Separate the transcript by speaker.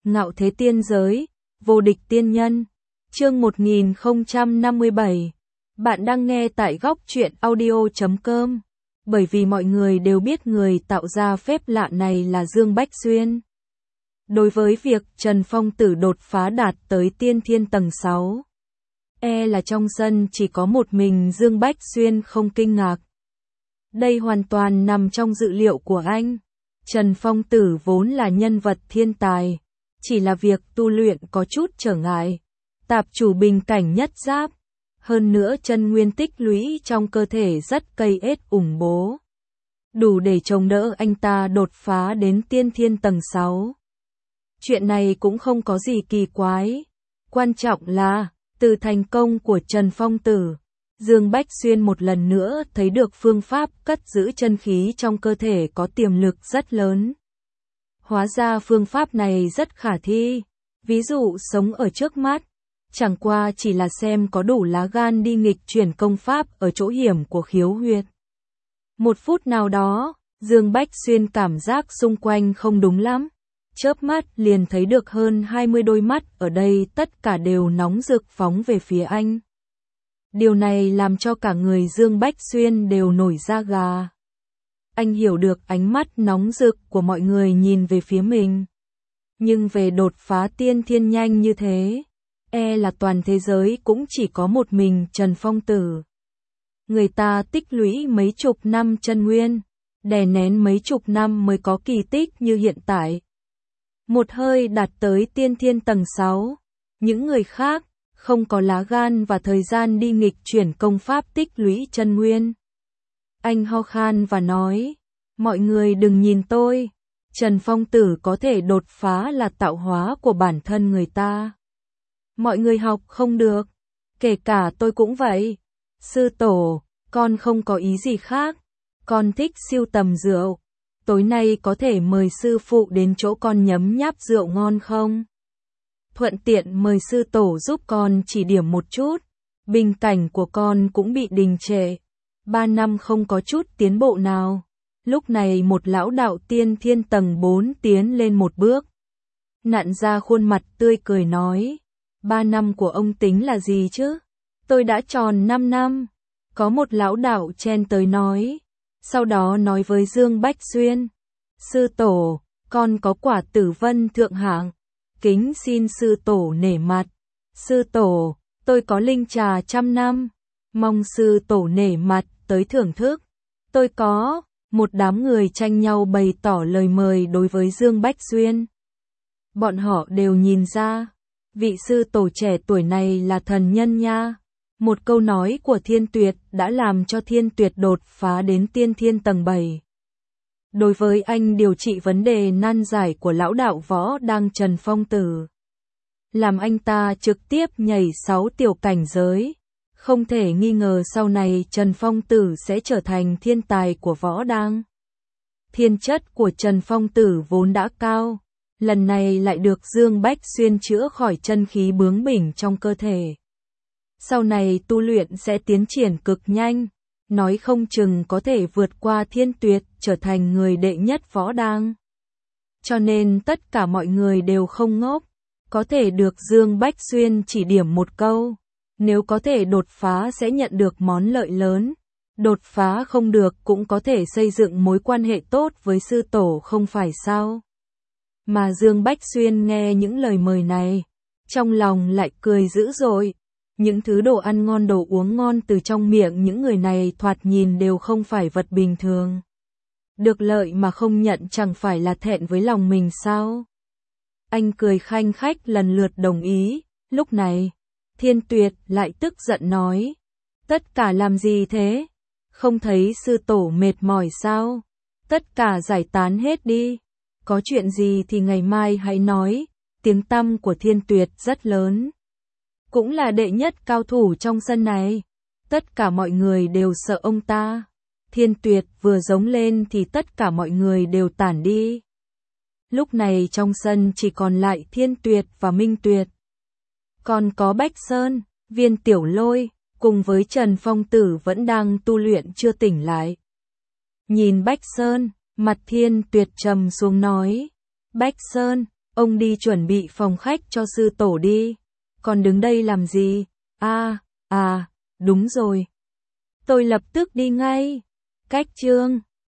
Speaker 1: Ngạo thế tiên giới, vô địch tiên nhân. Chương 1057. Bạn đang nghe tại góc truyện audio.com. Bởi vì mọi người đều biết người tạo ra phép lạ này là Dương Bách Xuyên. Đối với việc Trần Phong Tử đột phá đạt tới tiên thiên tầng 6, là trong sân chỉ có một mình Dương Bách Xuyên không kinh ngạc. Đây hoàn toàn nằm trong dự liệu của anh. Trần Phong Tử vốn là nhân vật thiên tài, chỉ là việc tu luyện có chút trở ngại. Tạp chủ bình cảnh nhất giáp, hơn nữa chân nguyên tích lũy trong cơ thể rất cây ết ủng bố, đủ để chống đỡ anh ta đột phá đến tiên thiên tầng 6. Chuyện này cũng không có gì kỳ quái, quan trọng là, từ thành công của Trần Phong Tử, Dương Bách Xuyên một lần nữa thấy được phương pháp cất giữ chân khí trong cơ thể có tiềm lực rất lớn. Hóa ra phương pháp này rất khả thi, ví dụ sống ở trước mắt, chẳng qua chỉ là xem có đủ lá gan đi nghịch chuyển công pháp ở chỗ hiểm của khiếu huyệt. Một phút nào đó, Dương Bách Xuyên cảm giác xung quanh không đúng lắm, chớp mắt liền thấy được hơn 20 đôi mắt ở đây tất cả đều nóng rực phóng về phía anh. Điều này làm cho cả người Dương Bách Xuyên đều nổi da gà. Anh hiểu được ánh mắt nóng rực của mọi người nhìn về phía mình. Nhưng về đột phá tiên thiên nhanh như thế, là toàn thế giới cũng chỉ có một mình Trần Phong Tử. Người ta tích lũy mấy chục năm chân nguyên, đè nén mấy chục năm mới có kỳ tích như hiện tại. Một hơi đạt tới tiên thiên tầng 6, những người khác không có lá gan và thời gian đi nghịch chuyển công pháp tích lũy chân nguyên. Anh ho khan và nói, mọi người đừng nhìn tôi, Trần Phong Tử có thể đột phá là tạo hóa của bản thân người ta. Mọi người học không được, kể cả tôi cũng vậy. Sư tổ, con không có ý gì khác, con thích sưu tầm rượu. Tối nay có thể mời sư phụ đến chỗ con nhấm nháp rượu ngon không? Thuận tiện mời sư tổ giúp con chỉ điểm một chút, bình cảnh của con cũng bị đình trệ. 3 năm không có chút tiến bộ nào. Lúc này một lão đạo tiên thiên tầng 4 tiến lên một bước. Nặn ra khuôn mặt tươi cười nói, 3 năm của ông tính là gì chứ? Tôi đã tròn 5 năm. Có một lão đạo chen tới nói, sau đó nói với Dương Bách Xuyên, sư tổ, con có quả tử vân thượng hạng, kính xin sư tổ nể mặt. Sư tổ, tôi có linh trà 100 năm, mong sư tổ nể mặt tới thưởng thức. Tôi có, một đám người tranh nhau bày tỏ lời mời đối với Dương Bách Xuyên. Bọn họ đều nhìn ra, vị sư tổ trẻ tuổi này là thần nhân nha. Một câu nói của Thiên Tuyệt đã làm cho Thiên Tuyệt đột phá đến tiên thiên tầng 7. Đối với anh điều trị vấn đề nan giải của lão đạo võ đang Trần Phong Tử, làm anh ta trực tiếp nhảy 6 tiểu cảnh giới. Không thể nghi ngờ sau này Trần Phong Tử sẽ trở thành thiên tài của võ đang. Thiên chất của Trần Phong Tử vốn đã cao, lần này lại được Dương Bách Xuyên chữa khỏi chân khí bướng bỉnh trong cơ thể. Sau này tu luyện sẽ tiến triển cực nhanh, nói không chừng có thể vượt qua Thiên Tuyệt, trở thành người đệ nhất võ đang. Cho nên tất cả mọi người đều không ngốc, có thể được Dương Bách Xuyên chỉ điểm một câu. Nếu có thể đột phá sẽ nhận được món lợi lớn, đột phá không được cũng có thể xây dựng mối quan hệ tốt với sư tổ không phải sao. Mà Dương Bách Xuyên nghe những lời mời này, trong lòng lại cười dữ dội. Những thứ đồ ăn ngon đồ uống ngon từ trong miệng những người này thoạt nhìn đều không phải vật bình thường. Được lợi mà không nhận chẳng phải là thẹn với lòng mình sao? Anh cười khanh khách lần lượt đồng ý, lúc này Thiên Tuyệt lại tức giận nói, tất cả làm gì thế? Không thấy sư tổ mệt mỏi sao? Tất cả giải tán hết đi. Có chuyện gì thì ngày mai hãy nói. Tiếng tăm của Thiên Tuyệt rất lớn, cũng là đệ nhất cao thủ trong sân này. Tất cả mọi người đều sợ ông ta. Thiên Tuyệt vừa giống lên thì tất cả mọi người đều tản đi. Lúc này trong sân chỉ còn lại Thiên Tuyệt và Minh Tuyệt. Còn có Bách Sơn, Viên Tiểu Lôi, cùng với Trần Phong Tử vẫn đang tu luyện chưa tỉnh lại. Nhìn Bách Sơn, mặt Thiên Tuyệt trầm xuống nói, Bách Sơn, ông đi chuẩn bị phòng khách cho sư tổ đi. Còn đứng đây làm gì? Đúng rồi. Tôi lập tức đi ngay. Cách chương